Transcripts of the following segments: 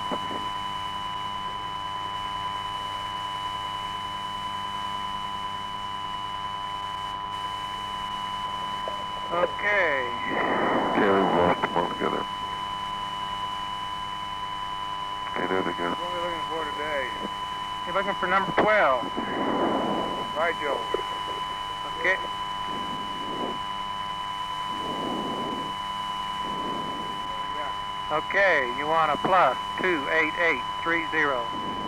Okay. Yeah, we've lost them altogether. Okay, there they go. What are we looking for today? You're looking for number 12. Right, Joe. Okay. Okay, you want a plus 28830.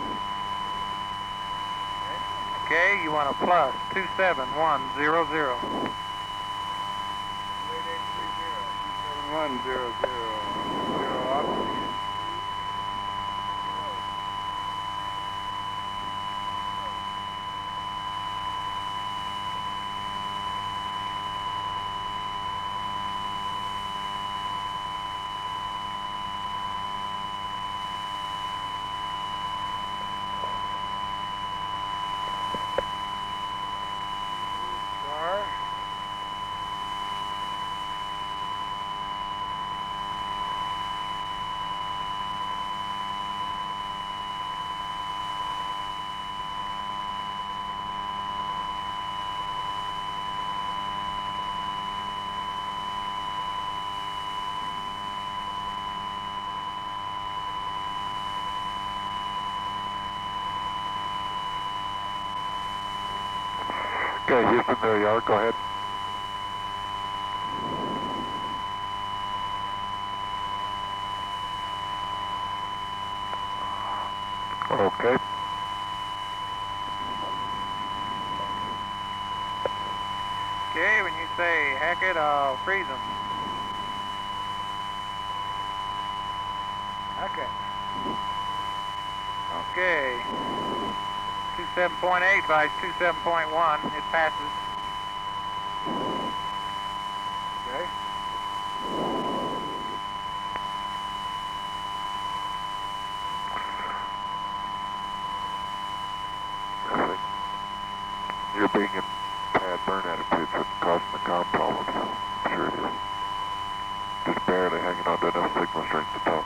Okay, you want a plus 27100. 27100. Zero off. Star. Okay, Houston, there you are. Go ahead. Okay. Okay, when you say heck it, I'll freeze them. Okay. Okay. 27.8 by 27.1. It passes. Okay. I think you're being in bad burn attitude for causing the comm problems. I'm sure it is. Just barely hanging on to enough signal strength to talk.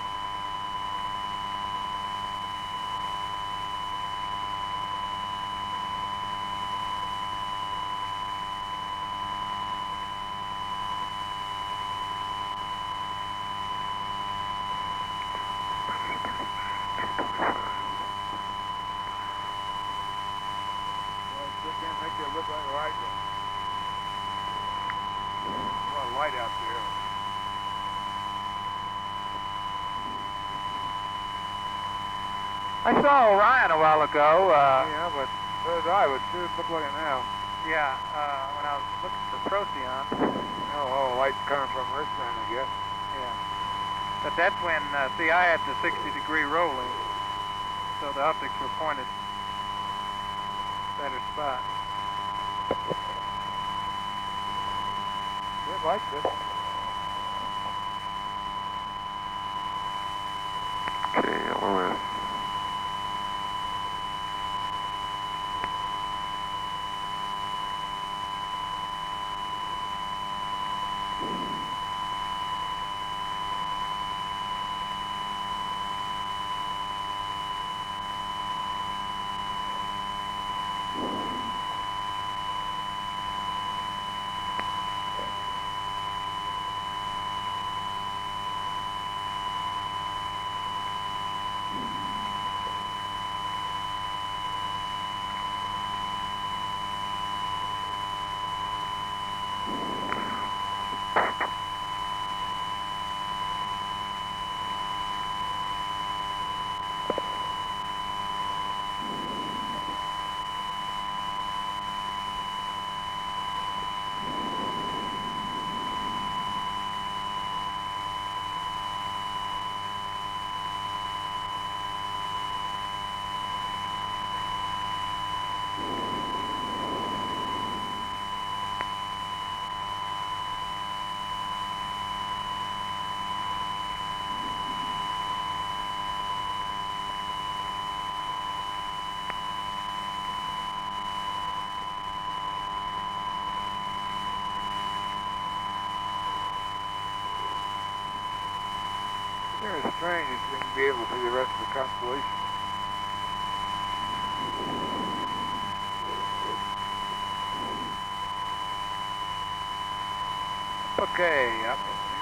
Can't make it look like right. A lot of light out there. I saw Orion a while ago. Yeah, but so did I. But sure look like it now. Yeah, when I was looking for Procyon. Oh, light's coming from Earth then, I guess. Yeah. But that's when, see, I had the 60-degree rolling, so the optics were pointed better spot. Good light, good. Okay, LOS. Sure, it's strange that you can be able to see the rest of the constellation. Okay, yep.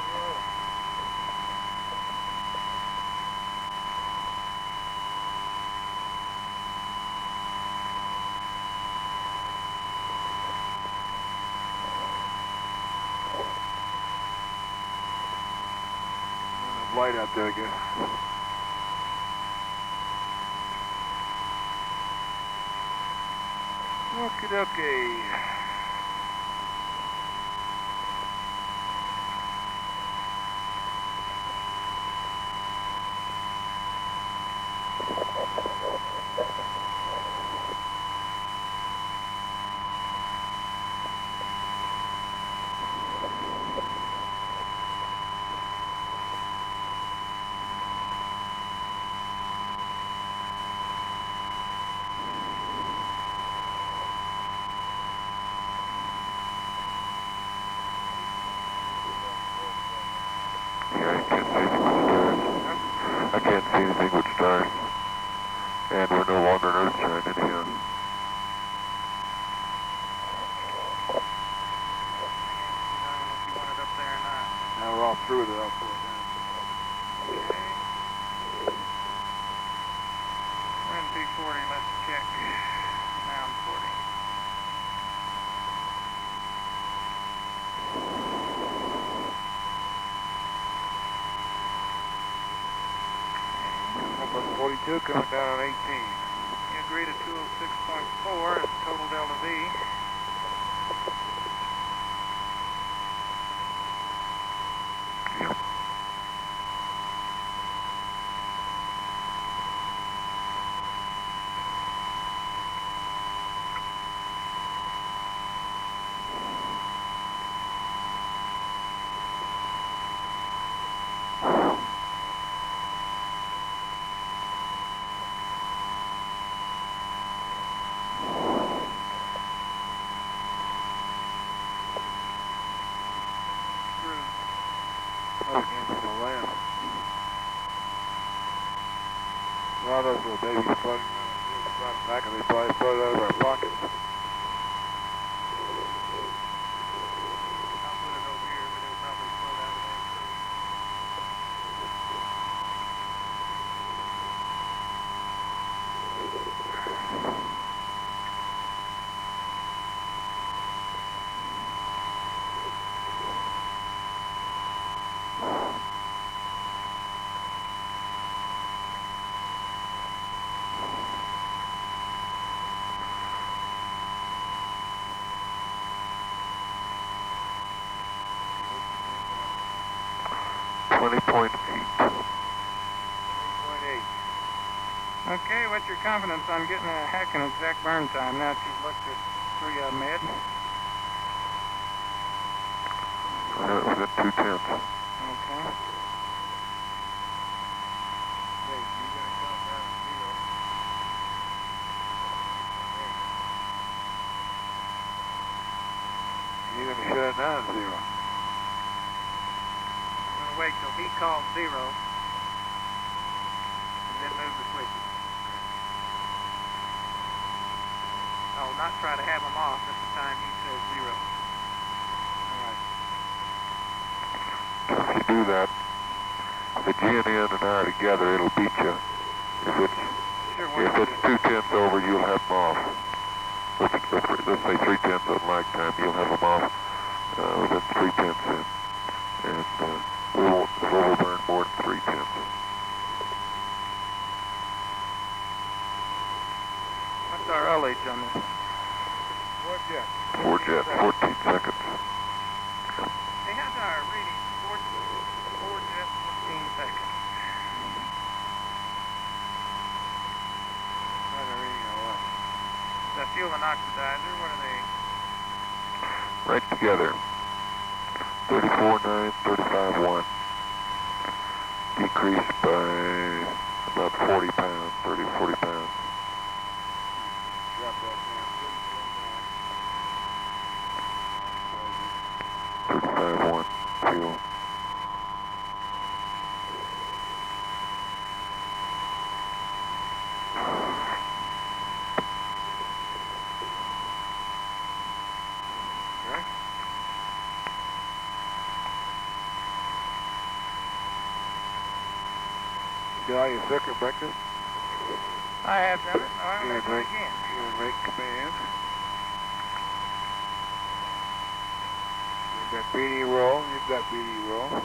There's light out there, I guess. Okie dokie. Yeah, I can't see anything but stars. And we're no longer in Earthshine anyhow. If you want it up there or not. Now we're all through with it, I'll pull it down. Okay. Wind P40, let's check. Now I'm 40. Up on 42, coming down on 18. You agree to 206.4 as total delta V. Yep. Right against the left. A lot of those little babies floating around the back, and they probably float out of our pockets. I'll put it over here, but it'll probably float out of there too. Okay, what's your confidence on getting a heck and exact burn time now that you've looked at 3 of them, Ed? Within 2/10. Okay. Hey, you gotta come down to 0. You're gonna shut it down to 0. I'm going to wait till he calls 0 and then move the switches. I'll not try to have them off at the time he says 0. If you do that, if the GNN and I are together, it'll beat you. If it's Sure, if it's 2/10 over, you'll have them off. Let's say 3/10 on lag time, you'll have them off within 3/10, and we won't overburn more than 3/10. What's our ullage on this? 4 jet. 4 jet, 14 seconds. Hey, how's our reading? 4 jet, 14 seconds. How's the reading on what? The fuel and oxidizer, what are they? Right together. 34.9, 35.1. Decreased by about 40 pounds, 30 or 40 pounds. Drop that down. 35.1 fuel. Do all your circuit breakers? I have done it. All right, You're let's do it again. gonna make command. You've got BD roll. You've got BD roll.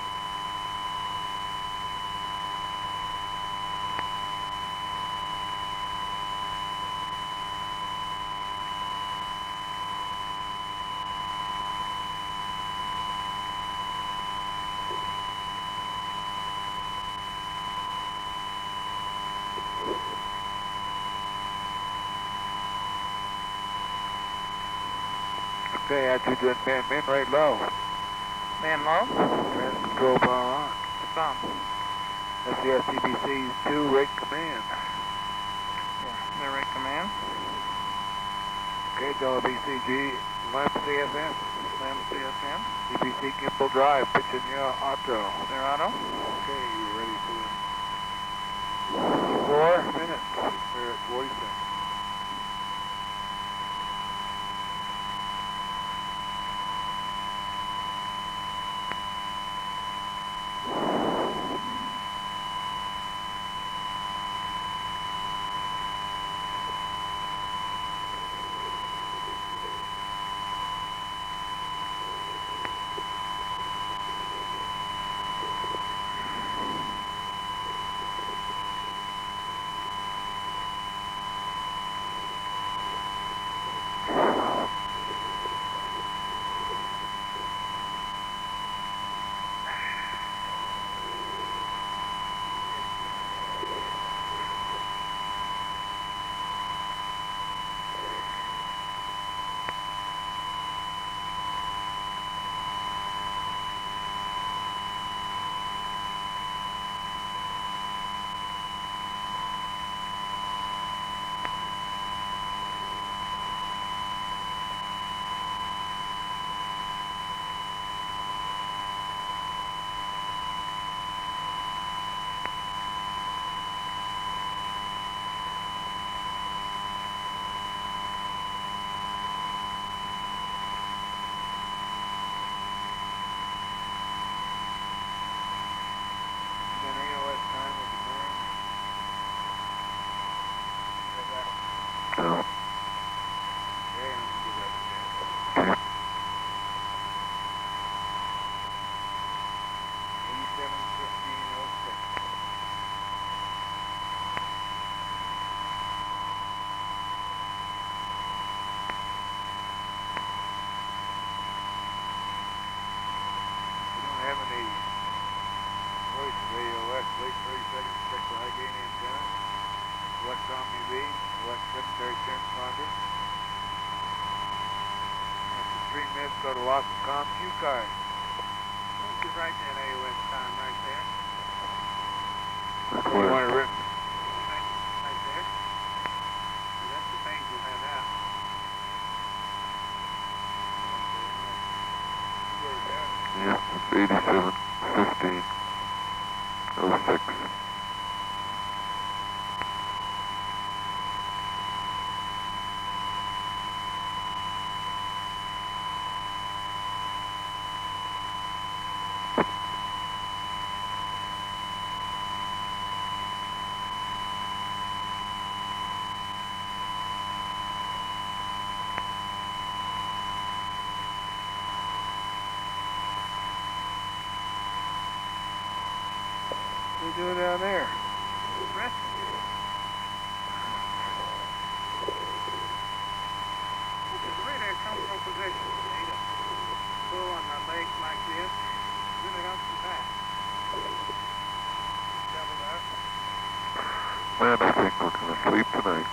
Okay, after you're done man right low. Man low? Trans control power on. It's on. That's the SCBC's 2 rate command. Yeah, the rate command. Okay, Delta BCG, LAMP CSM. LAMP CSM. CBC gimbal drive, pitching your auto. They're auto. Okay, you ready for 4 minutes. We're at 40 seconds. No. Wait 30 seconds, check the high gain antenna. Select OmniV, select secondary transponder. After 3 minutes, go to loss of comm cue card. Just write that AOS time right there. So you want it written? Right there. So that's the page we'll have out. Yeah, it's 87, 15, 06. What are you doing down there? Resting. The radar comes from position. Need to pull on my legs like this. Really helps the back. Double up. Man, I think we're going to sleep tonight.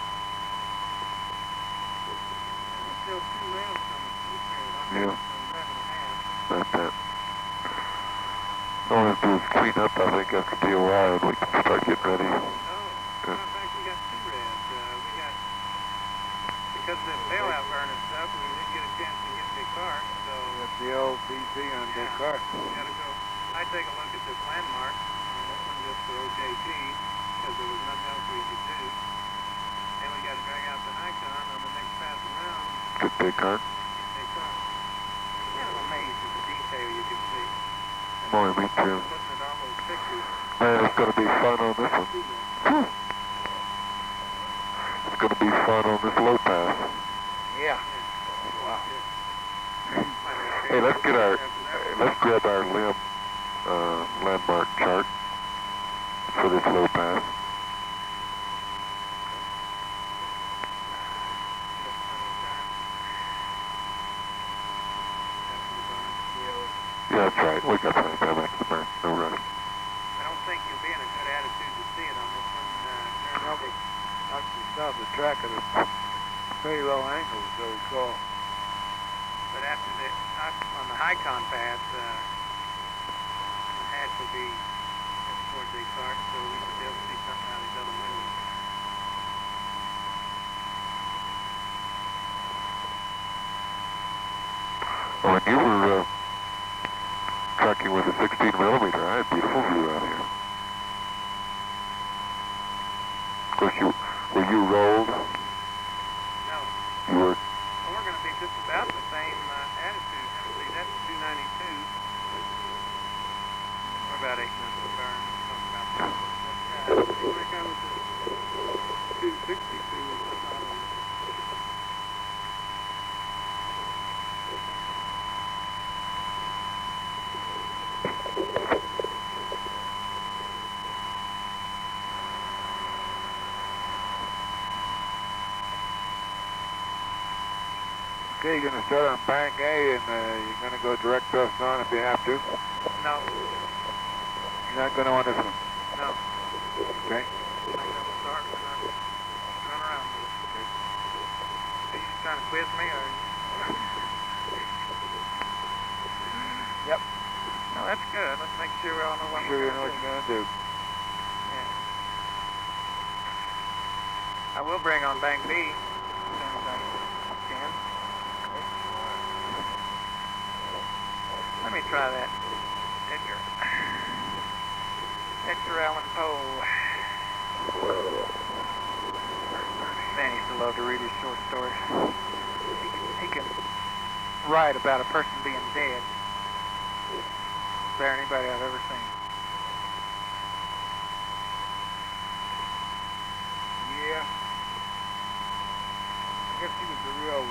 There's still 2 rails coming. Yeah. 11.5. Not that. All we have to do is clean up, I think, after DOI, and we can start getting ready. Oh, matter of fact, we got 2 reds. We got, because of the bailout burn and stuff, we didn't get a chance to get Descartes, so That's the LBC on Yeah. Descartes. we gotta go. I take a look at this landmark, and this one just for OJT, because there was nothing else we could do. And we gotta drag out the Nikon on the next pass around. Get Descartes. Descartes. Kind of amazed at the detail you can see. Boy, me too. Looking at all those pictures. Man, it's going to be fun on this one. Whew. It's going to be fun on this low pass. Yeah. Wow. Hey, let's get our, let's grab our limb landmark chart for this low pass. Yeah, that's right. We got plenty of time after the burn. No rush. I don't think you'll be in a good attitude to see it on this one. Actually stopped the track at a very low angle, as I recall. But after the, on the Hicon path, the hatch will be towards the start, so we should be able to see something out of these other windows. When you were tracking with a 16 millimeter, I had beautiful view out here. Of course, were you rolled? No. You were. Well, we're going to be just about the same attitude. See, that's 292. We're about 8 minutes to burn. About that. Like I was at 262. Okay, you're going to start on bank A, and you're going to go direct thrust on if you have to. No. You're not going to on this one? No. Okay. I'm going to start and then run around with it. Okay. Are you trying to quiz me, or? Yep. No, that's good. Let's make sure we all know what Sure we're you know what you're going to do. Yeah. I will bring on bank B as soon as I can. Let me try that. Edgar Allan Poe. Man, he used to love to read his short stories. He can write about a person being dead better than anybody I've ever seen. Yeah. I guess he was a real,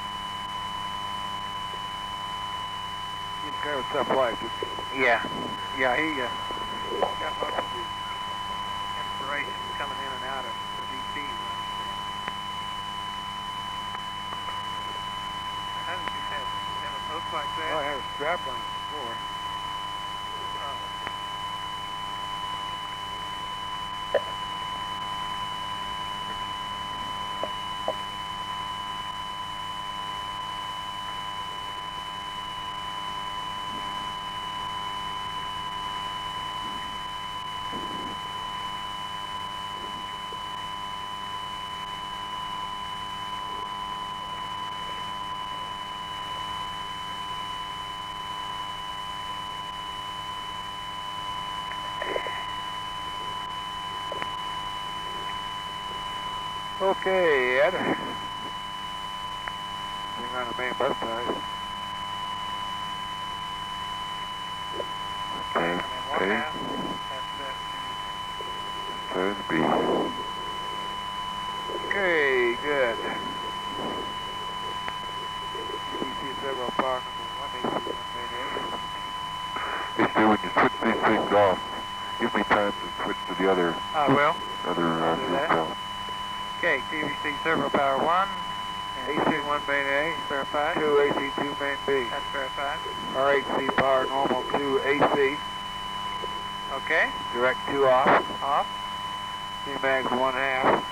he was kind of a tough life. Yeah. Yeah, he got most of his inspiration coming in and out of the DP. How did you have a hook like that? Well, I had a strap on it before. Okay, Ed. Bring on the main bus side. Okay. Okay. Turn B. Okay, good. DC several power number 1, AC 1 main A. Hey, Stu, when you switch these things off, give me time to switch to the other. I will. Other do that. cell. Okay, TVC Servo Power 1, AC 1 main A, verified. 2 AC 2 main B. That's verified. RHC power normal 2 AC. Okay, Direct 2 off. off. CMAX 1/2.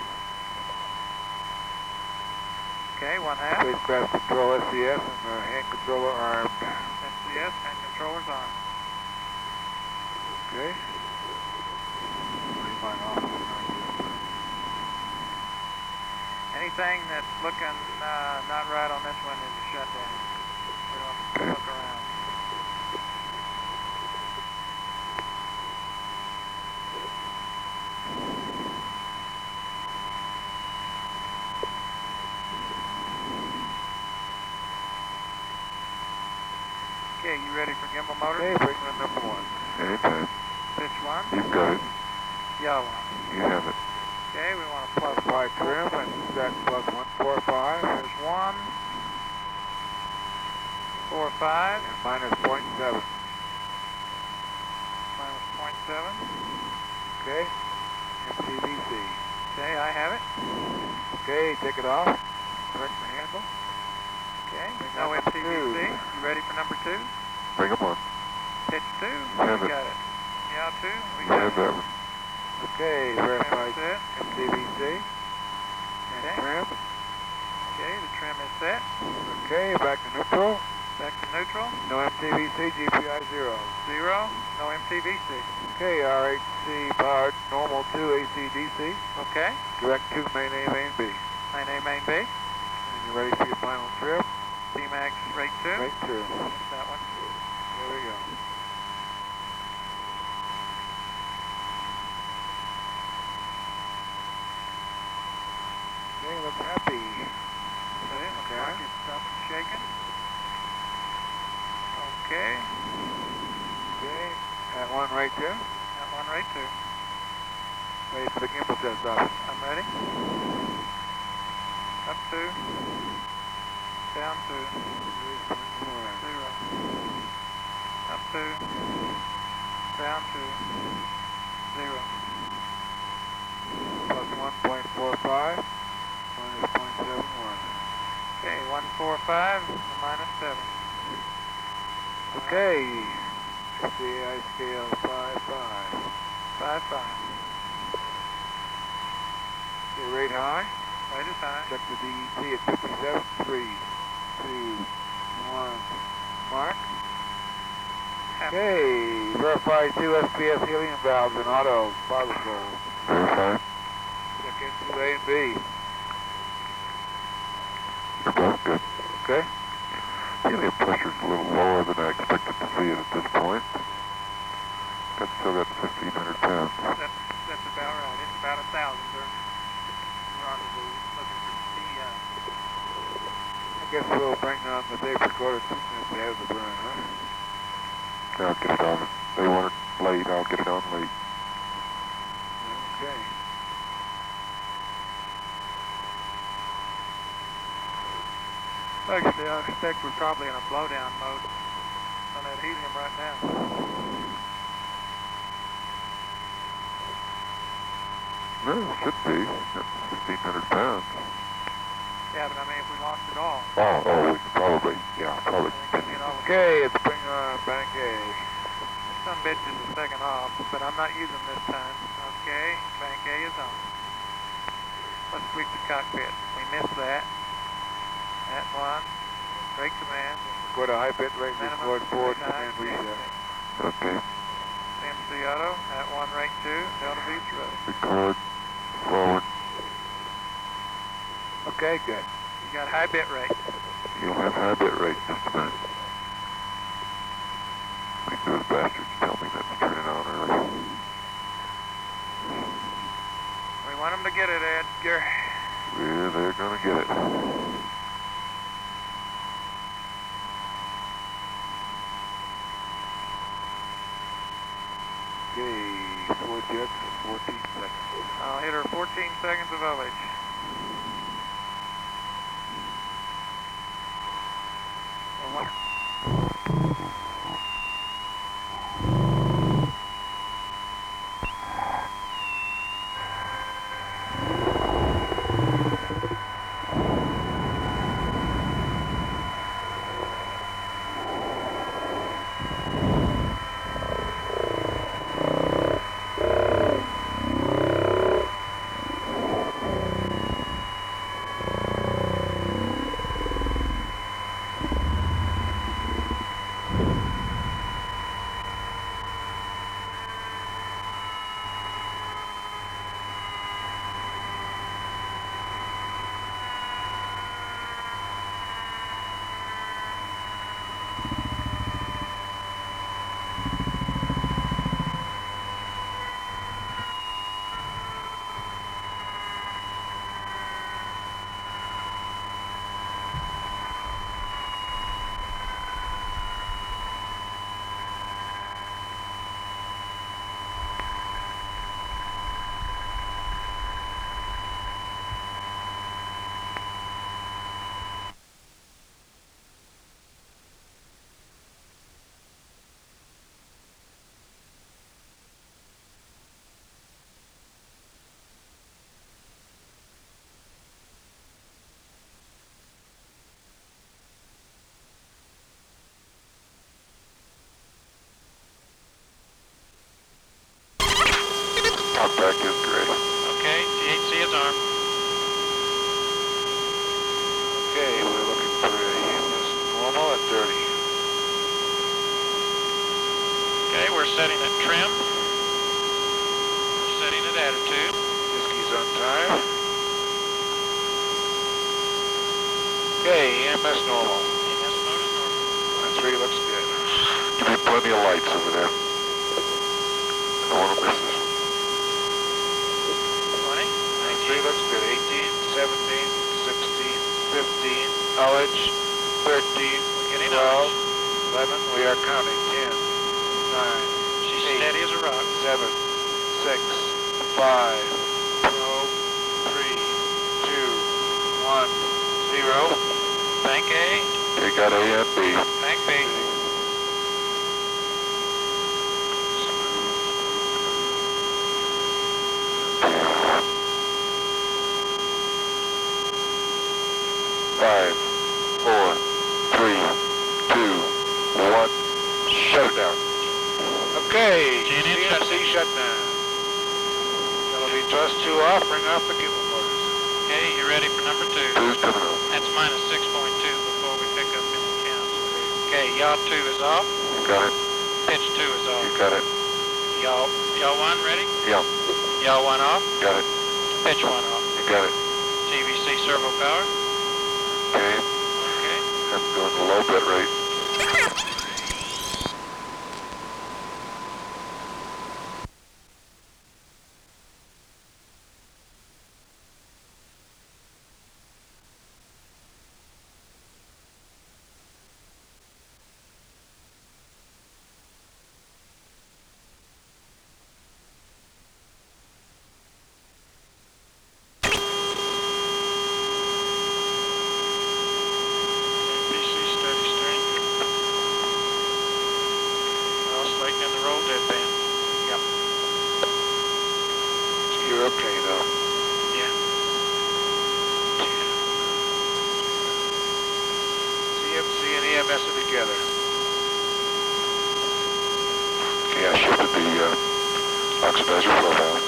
Okay, 1/2. Spacecraft control SCS and the hand controller armed. SCS and controllers on. Okay. Leave mine off. Anything that's looking not right on this one is a shutdown. We don't look around. Okay, you ready for gimbal motor? Okay, bring the number 1. Anytime. 15 Which one? You've got it. Yellow one. You have it. Okay, we want to plus Verify trim and set plus 145 There's 1, 4, 5, and minus 0.7. minus 0.7. Okay, MTVC. Okay, I have it. Okay, take it off. Correct the handle. Okay, Bring no up MTVC. two. You ready for number 2? Bring them on. Pitch 2. Have We it. got it. Yeah, 2. We You got have it. that one. Okay, verify Set. MTVC. And Okay. trim. Okay, the trim is set. Okay, back to neutral. Back to neutral. No MTVC, GPI 0. 0. No MTVC. Okay, RHC powered normal 2 AC DC. Okay. Direct to main A, main B. Main A, main B. And you're ready for your final trim. D-Max rate 2. Right through. That's that one. There we go. Okay, looks happy. That's it. Looks Okay. like it's stopped shaking. Okay. Okay, at 1 right there. That one rate 2. Ready for the gimbal test off. I'm ready. Up 2. Down 2. 0. Up 2. Down 2. 0. Plus 1.45, minus 0.71. Okay, 145 minus 7. Okay, CAI scale 5.5. 5.5. Okay, rate high. Rate is high. Check the DET at 57, 3, 2, 1, mark. Happy. Okay, verify 2 SPS helium valves in auto, throttle control. Verify. Check into A and B. You're both good. Okay, Helium pressure's a little lower than I expected to see it at this point. Still got 1,500 pounds. That's about right. It's about 1,000 during rendezvous looking for PEI. I guess we'll bring on the tape recorder too since they have the burn, huh? I'll get it on. They want it late. I'll get it on late. Okay. Actually, I expect we're probably in a blowdown mode on that helium right now. No, it should be. That's 1,500 pounds. Yeah, but I mean, if we lost it all, Oh, we could probably, yeah, probably. I think, you know, Okay, let's bring on bank A. some bitch is the second off, but I'm not using this time. Okay, bank A is on. Let's sweep the cockpit. We missed that. That one. Break command. Record a high bit rate, Minimum record forward, 39, command reset. Okay. MC auto. At 1 rate 2. Delta V thrust. Record. Forward. Okay, good. You got high bit rate. You'll have high bit rate in just a minute. Make those bastards tell me that's turning on early. We want them to get it, Edgar. Yeah, they're gonna get it. Okay, 4 jets, 14 seconds. I'll hit her 14 seconds of OH. Well, one- back is gray. Okay, THC is armed. Okay, we're looking for a EMS normal at 30. Okay, we're setting at trim. We're setting at attitude. Whiskey's on time. Okay, EMS normal. EMS mode is normal. Line 3 looks good. Give me plenty of lights over there. I don't want to miss this one. 20. Line 3 looks good. 18, 17, 16, 15, knowledge, 13, We're getting 12, knowledge. 11, we are counting. 10, 9, She's 8, steady as a rock. 7, 6, 5, 4, 3, 2, 1, 0. Bank A, Okay, got A and B. bank B. Five, four, three, two, one. Shut it down. Okay, GNN CMC shutdown. LV thrust 2 off, bring off the cable motors. Okay, you ready for number 2? Two's coming up. That's minus 6.2 before we pick up any counts. Okay, yaw 2 is off. You got it. Pitch 2 is off. You got it. Yaw 1 ready? Yeah, Yaw 1 off. got it. Pitch 1 off. You got it. TVC servo power. Okay, Okay. I'm going to low bit rate. PC steady steering. Well, slating in the roll deadband. Yep. You're okay though. Yeah. CMC and EMS are together. Okay, I shifted the oxidizer flow valve.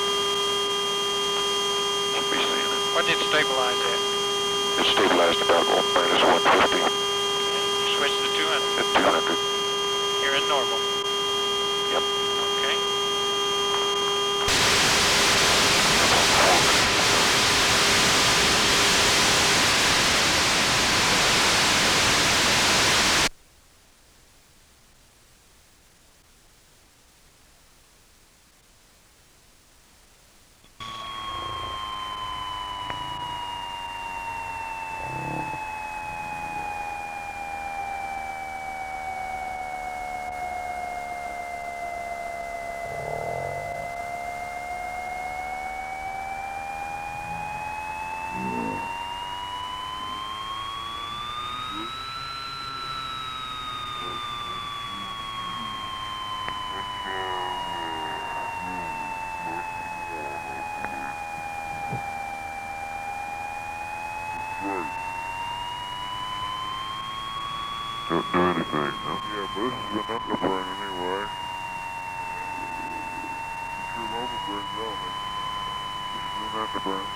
Should be seeing it. What did it stabilize at? It's stabilized about minus 150 You switched to 200. at 200. You're in normal. Yep. Okay. Don't do anything, huh? Yeah, but this is an underburn anyway. Your overburn element. This is an underburn.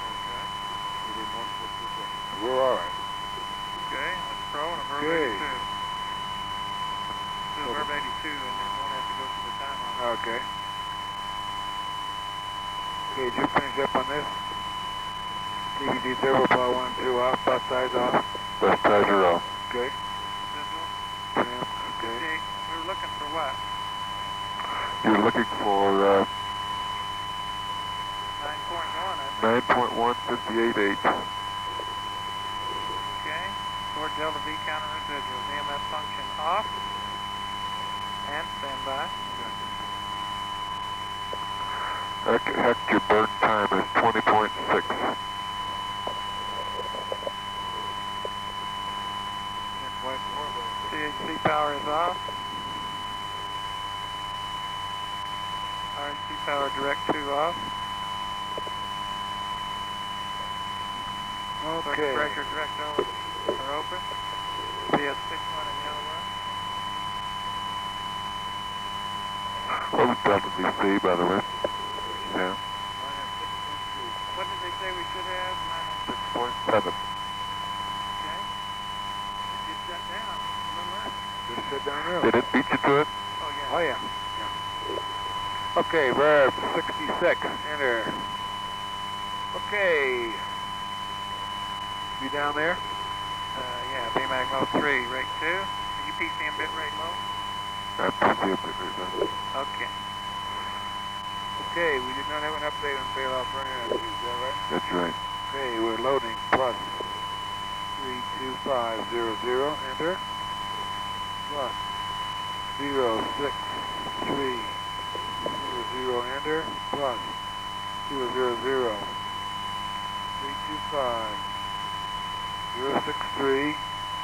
We're alright. Okay, let's throw and a verb Okay. 82. Do a verb 82 and then won't have to go through the time on it. Okay. Okay, did you finish up on this? DVD servo power 1 and 2 off, bus sides off. Bus ties are off. Okay. Visual. Trim, okay. Okay, we were looking for what? You're looking for 9.1, I think. 9.158.8. Okay. Ford Delta V counter residuals. EMS function off. And standby. Heck, your burn time is 20.6. CHC power is off. RHC power direct 2 off. Circuit Okay. breaker direct are open. BS61 in yellow line. What was Delta VC, by the way? Yeah. Minus 6.2. What did they say we should have? Minus 6.7. Okay. It just shut down a little early. Just sit down there. Did it beat you to it? Oh, yeah. Oh, yeah. Yeah. Okay, verb 66. Enter. Okay. You down there? Yeah, VMAG low 3, rate 2. Are you PCM bit rate low? I'm PC a bit right now. Okay. Okay, we did not have an update on bailout burning activity, is that right? That's right. Okay, we're loading plus 32500, enter. Plus 06300, enter. Plus 200 325 0630,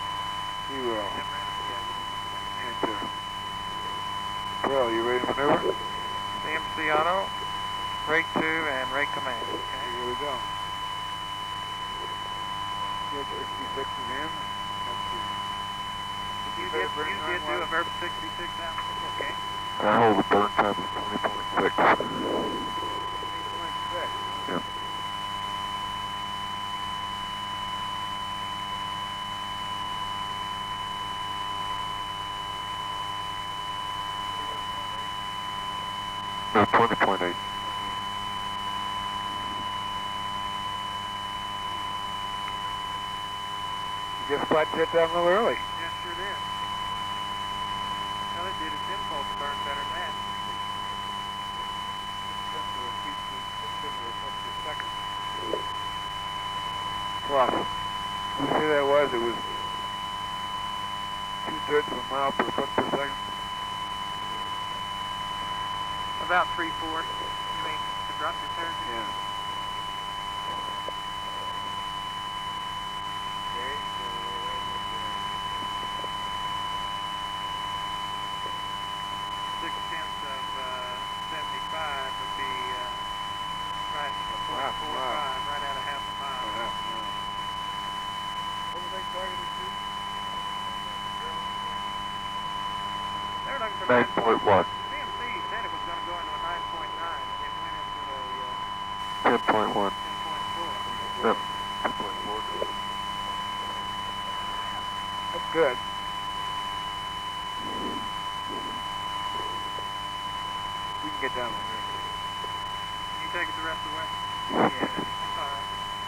enter. Well, you ready to maneuver? CMC auto, rate 2 and rate command. Okay. Here we go. Get 66 again. You did do a verb 66 now? Okay. I hold the burn time of 20.6. 20.6. Yep. No, 20.8. You just flat set down a little early. Yeah, sure did. Well, it did its impulse burn better than that. Plus, what did you say that was? It was 2/3 of a mile per foot per second. About 3/4. You mean to drop your turn? Yeah. Okay, so 6/10 of 75 would be right, half a 4.45, mile. right out of half a mile. What were they targeted to? They're looking for 9.1. CMC said it was going to go into a 9.9, and it went into a 10.1. 10.4. Yep. 10.4. That's good. We can get down there. You take it the rest of the way? Yeah. All right.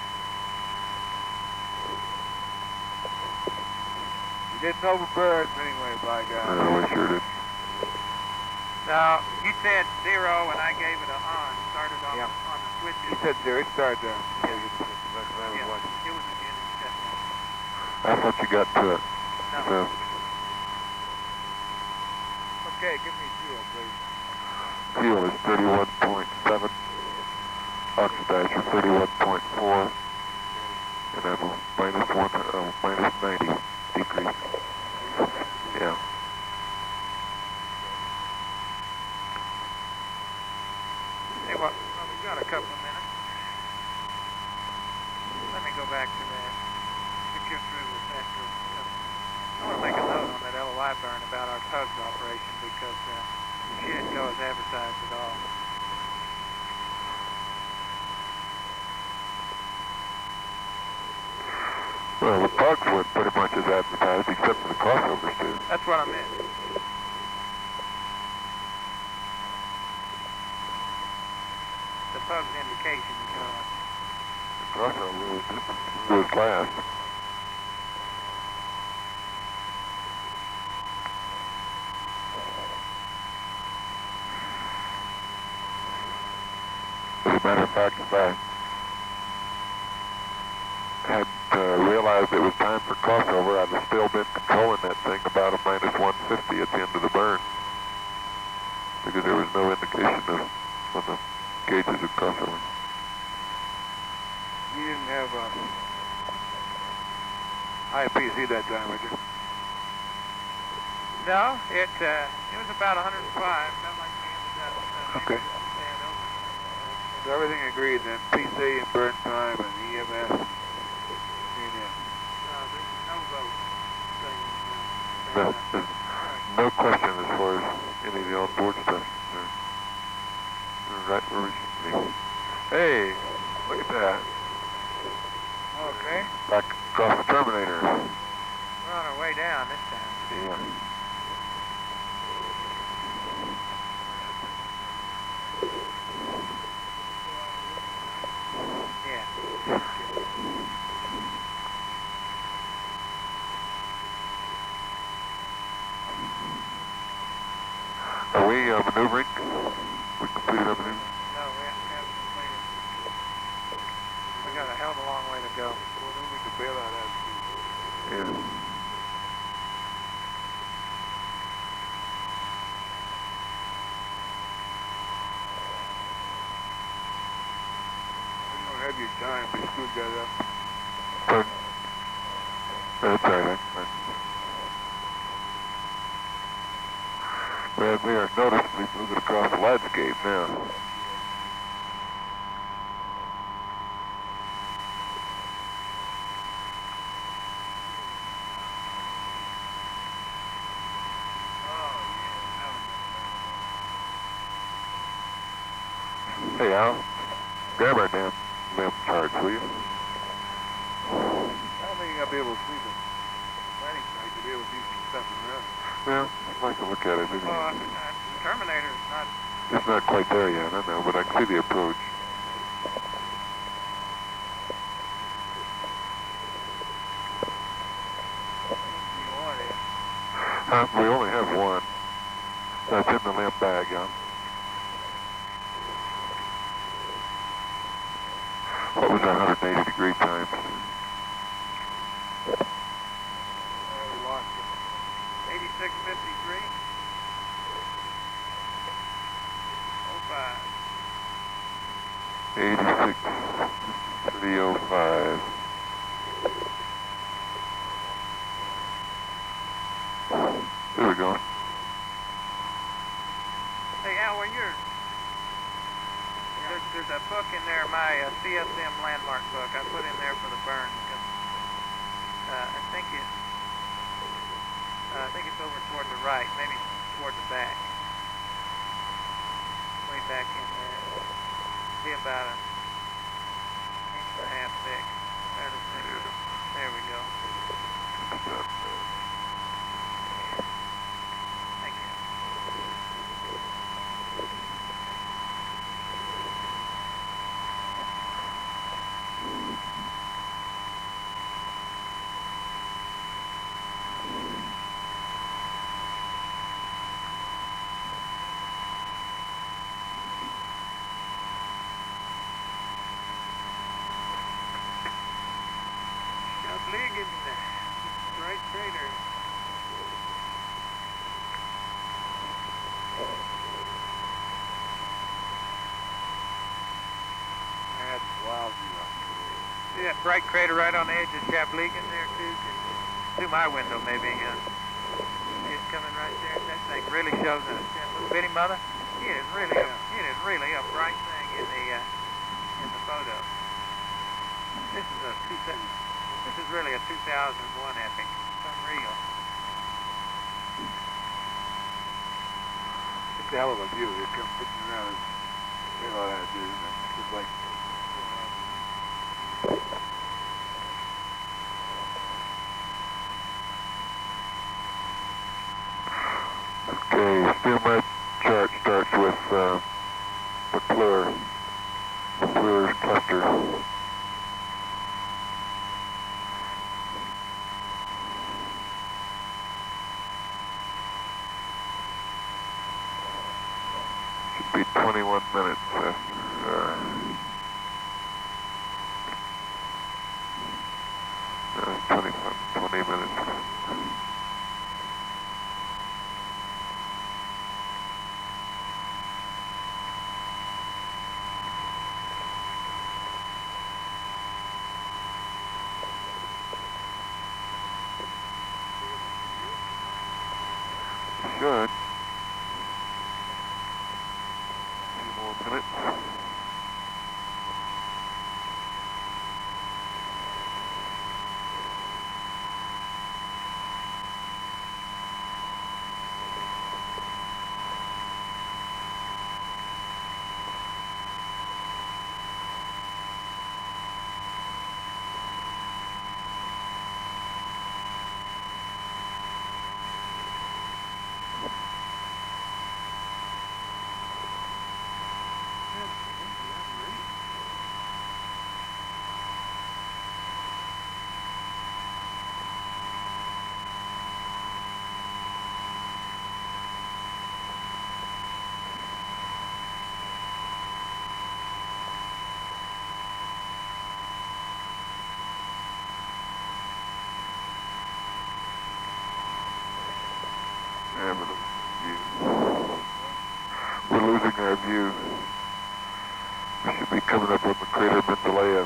We didn't overburn anyway, by God. We sure did. Now, you said 0 and I gave it a on. Started on, Yeah. on the switches. He said there. It started there. Yeah. That's what I was Yeah, watching. it was again in step I thought you got to it. No. So, Okay, give me fuel, please. fuel is 31.7. Oxidizer 31.4. And I'm minus 90 decrease. Yeah. Hey, well, we've got a couple of minutes. Let me go back to that. If you're through with that, I want to make a note on that LOI burn about our tugs operation because she didn't go as advertised at all. Well, the bugs went pretty much as advertised, except for the crossovers, too. That's what I meant. The pug's indication is going. The crossover was last. As a matter of fact, if I had realized it was time for crossover, I'd have still been controlling that thing about a minus 150 at the end of the burn. Because there was no indication of when the gauges would crossover. You didn't have high PC that time, did you? No, it was about 105. Felt like we ended up Okay. staying over. So everything agreed then. PC and burn time and EMS. There's no vote saying. No, there's no question as far as any of the onboard stuff. They're right where we should Hey, look at that. Okay. Back across the Terminator. We're on our way down this time. Yeah. Yeah. Are we maneuvering? We completed our maneuver? No, we haven't completed. We got a hell of a long way to go. Well, then we can bail out attitude. Yeah. We don't have your time. We screwed that up. Pardon? That's all right. Man, we are noticeably moving across the landscape now. Hey, Al, grab our damn limb charts, will you? I don't think you're going to be able to see the planning site to be able to do some stuff around. Yeah, I'd like to look at it. Well, Terminator's not... It's not quite there yet, I know, but I can see the approach. We only have one. That's in the limb bag, yeah. What was our 180 degree times? We lost it. 8653. 05. 86,305. There we go. Hey, Al, when you're... There's a book in there, my CSM landmark book. I put in there for the burn because I think it's over toward the right, maybe toward the back. Way back in there. Be about an inch and a half thick. There we go. Thank you. Liegen, right crater. That's lousy right there. See that bright crater right on the edge of Shabligan there too? To my window maybe. See it coming right there? That thing really shows a little bitty mother. It is really a bright thing in the photo. This is really a 2001 epic. It's unreal. It's a hell of a view. They come pitching around and say all that, dude. It's just like... Okay, still my chart starts with McClure. McClure's cluster. Should be 21 minutes after 20 minutes. Should. A few more minutes. our view. We should be coming up on the crater Mendeleev.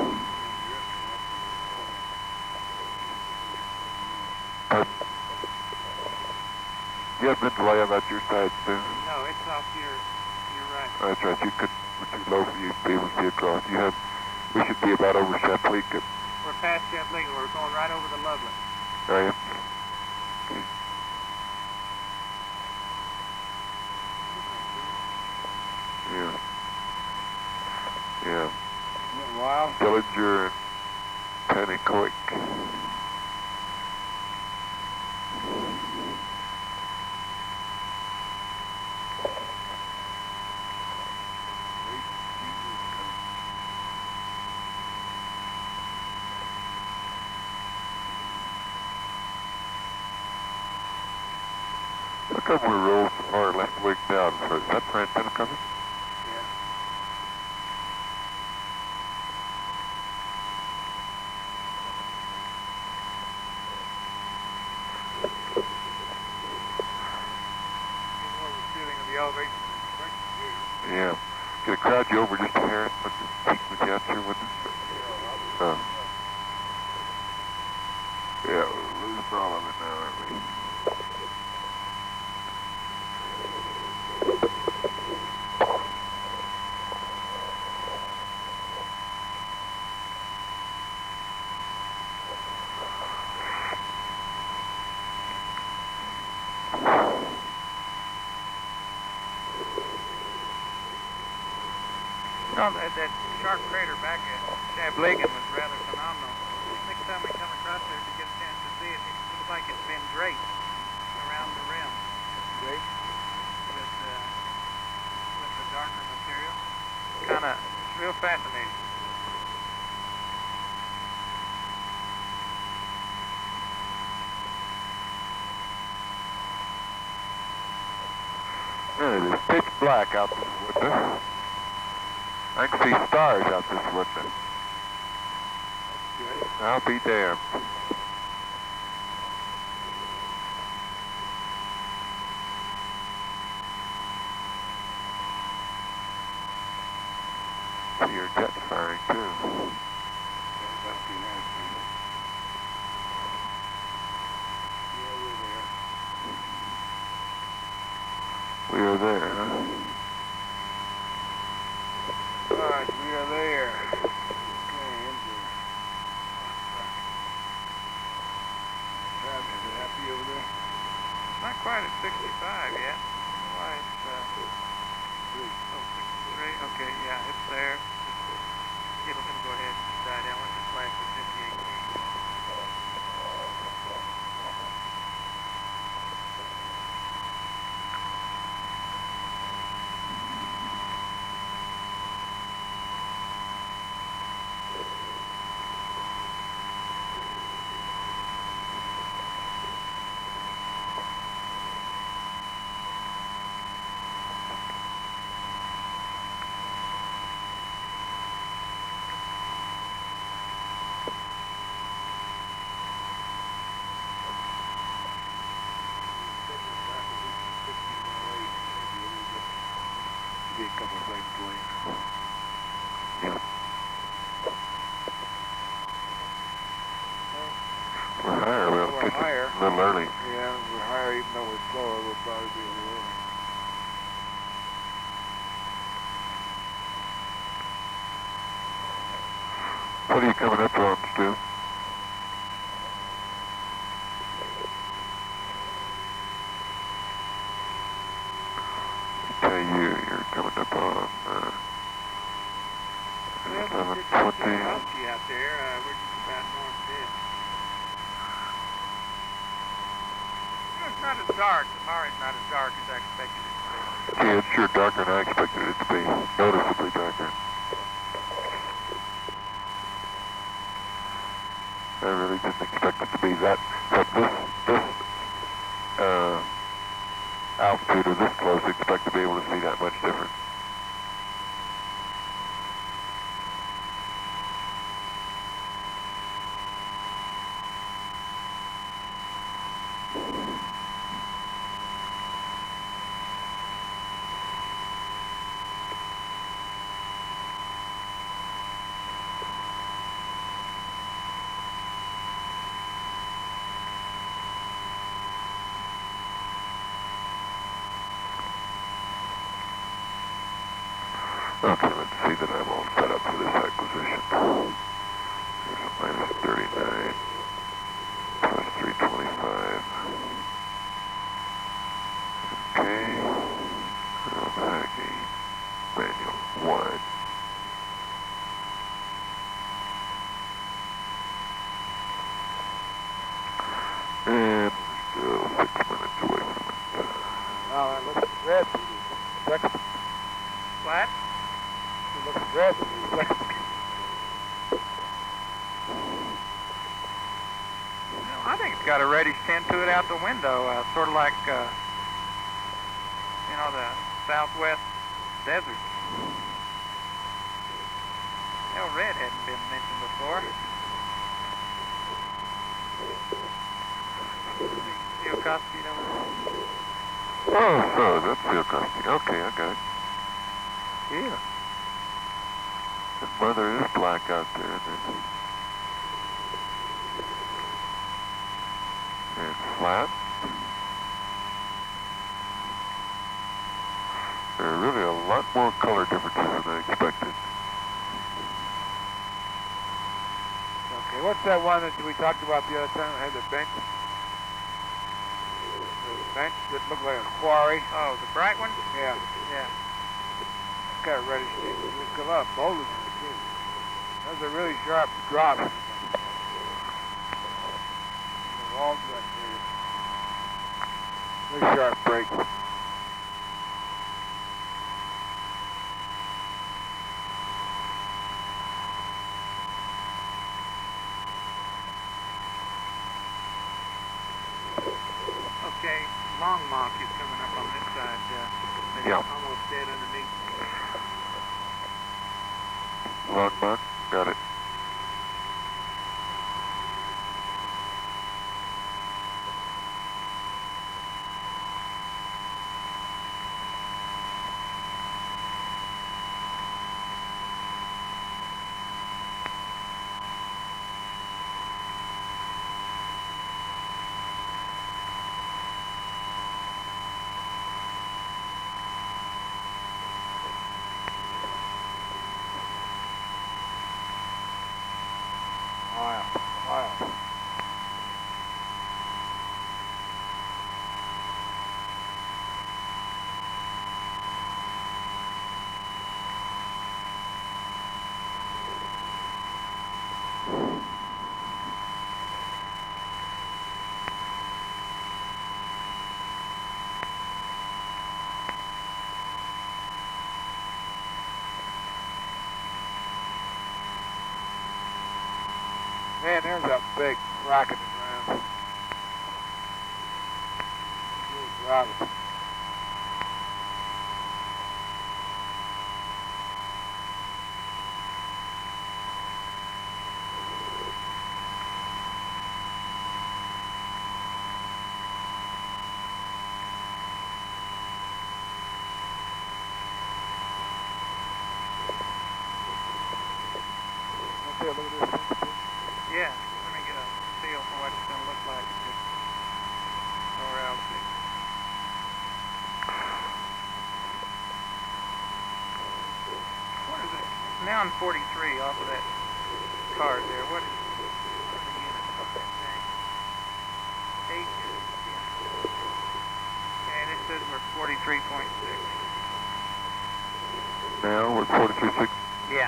You have Mendeleev at your side, Stu? No, it's off here. You're right. Oh, that's right. You could, we're too low for you to be able to see across. We should be about over Chaplica. We're past Chaplica. We're going right over the Loveland. Are you? Okay. Yeah. Yeah. Wild. Dillinger and Panicoik. How come we're rolled so far left wing down? So is that for antenna cover? Yeah. Get more of a feeling of the elevation than expected here. Yeah. Gonna crowd you over just a hair. Let me peek with you out your window. Yeah, we're losing all of it now, aren't we? No, that sharp crater back at Chapligan was rather phenomenal. Next time we come across there to get a chance to see it, it looks like it's been draped around the rim. Draped? With the darker material. It's real fascinating. Yeah, it is pitch black out this window. I can see stars out this window. Good. I'll be damned. See your jets firing too. That must be nice, man. Yeah, we're there. We are there, huh? Alright, we are there. Okay, enter. Travis, is it happy over there? Not quite at 65 yet. Why it's, 63. Okay, yeah, it's there. It'll go ahead and die down once it flashes to 58K. Get a couple of things going. Yeah. We're higher. We'll We're get higher. a little early. Yeah, we're higher even though we're slower. We'll probably be a little early. What are you coming up on, Stu? I tell you, you're coming up on 11:20. Out there, we're just about north of it. It's not as dark. Tomorrow's not as dark as I expected it to be. Gee, it's sure darker than I expected it to be. Noticeably darker. I really didn't expect it to be that. From this altitude or this close, expect to be able to see that much different. Okay, let's see that I'm all set up for this acquisition. There's a minus 39 plus 325. Okay. Baggy. Manual 1. And we're still 6 minutes away from it. Oh, that looks red. Second. What? It looks red. Second. Well, I think it's got a reddish tint to it out the window, sort of like, you know, the Southwest desert. Well, red hadn't been mentioned before. Steel Custody over there. Oh, so that's Steel Custody. Okay, I got it. Yeah. The mother is black out there. And it's flat. There are really a lot more color differences than I expected. Okay, what's that one that we talked about the other time that had the bench? The bench that looked like a quarry. Oh, the bright one? Yeah. Yeah. It's got a reddish tint. There's a lot of boulders in it too. Those are really sharp drops. The walls right there. Really sharp breaks. Okay, Longmont is coming up on this side. Maybe Yeah. almost dead underneath. Longmont, got it. Wow. Man, there's a big rock in the ground. Really dropping. Look at this thing. Yeah, let me get a feel for what it's going to look like. Lower altitude. What is it? Now I'm 43 off of that card there. What are the units of that thing? 8? Yeah. Okay, this says we're 43.6. Now we're 43.6. Yeah.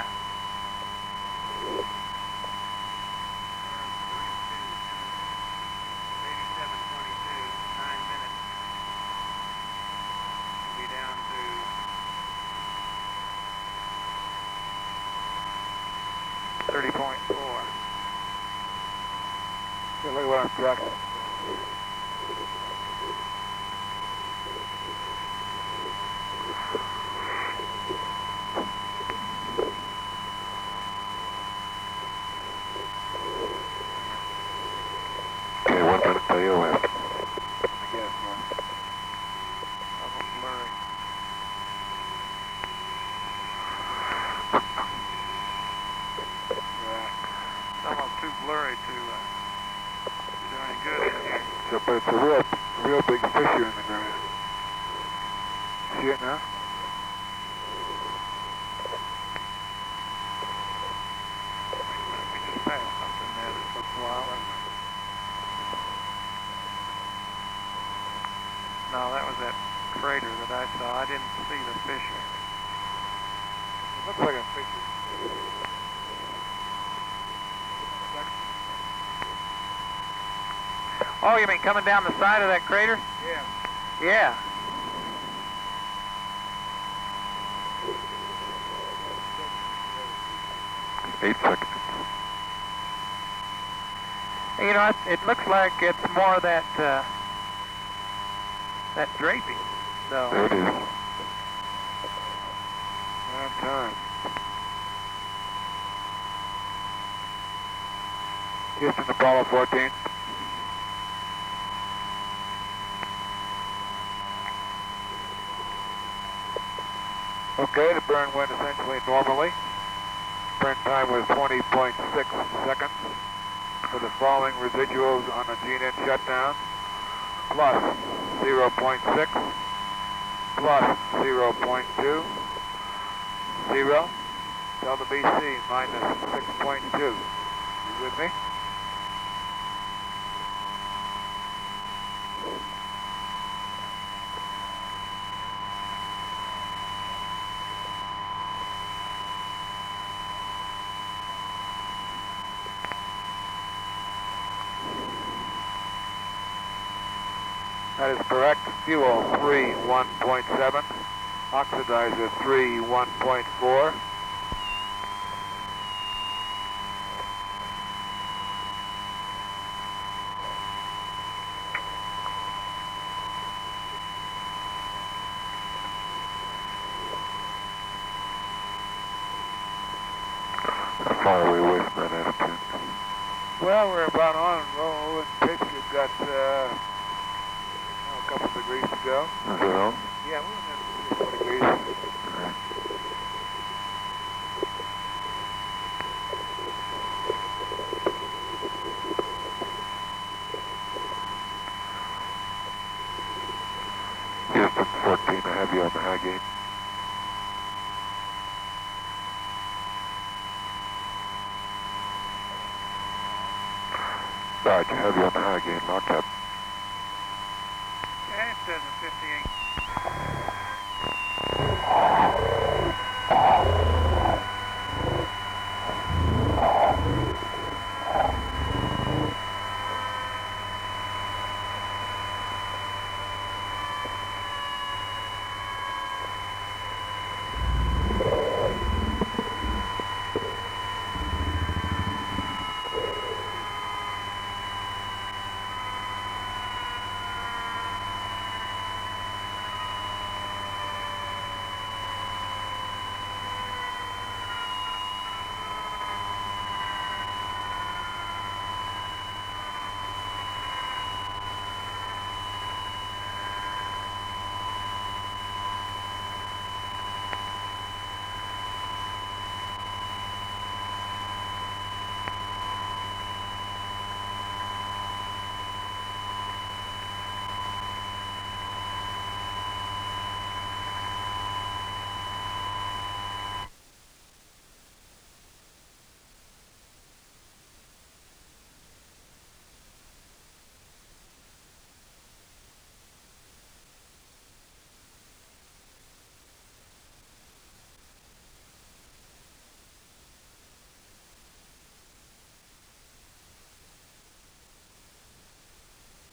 Look at what I'm tracking. Okay, 1 minute to your left. I guess, man. Almost blurry. Yeah. It's almost too blurry to do any good in here. So, but it's a real big fissure in the ground. See it now? I saw. I didn't see the fisher. It looks like a fisher. Oh, you mean coming down the side of that crater? Yeah. Yeah. Eight seconds. You know, it looks like it's more that that draping, though. There it is. On time. Houston, Apollo 14. Okay, the burn went essentially normally. Burn time was 20.6 seconds. For the falling residuals on the GNN shutdown, plus 0.6, plus 0.2, 0, Delta BC minus 6.2. You with me? That is correct. Fuel 3, 1.7. Oxidizer 3, 1.4. How far are we away from that attitude? Well, we're about on and roll and pitch. We've got a couple degrees to go. Is it on? Yeah, we're in 4 degrees. All right. Houston 14, I have you on the high gate. Roger, I have you on the high gate, locked up. Yeah, it says a 58.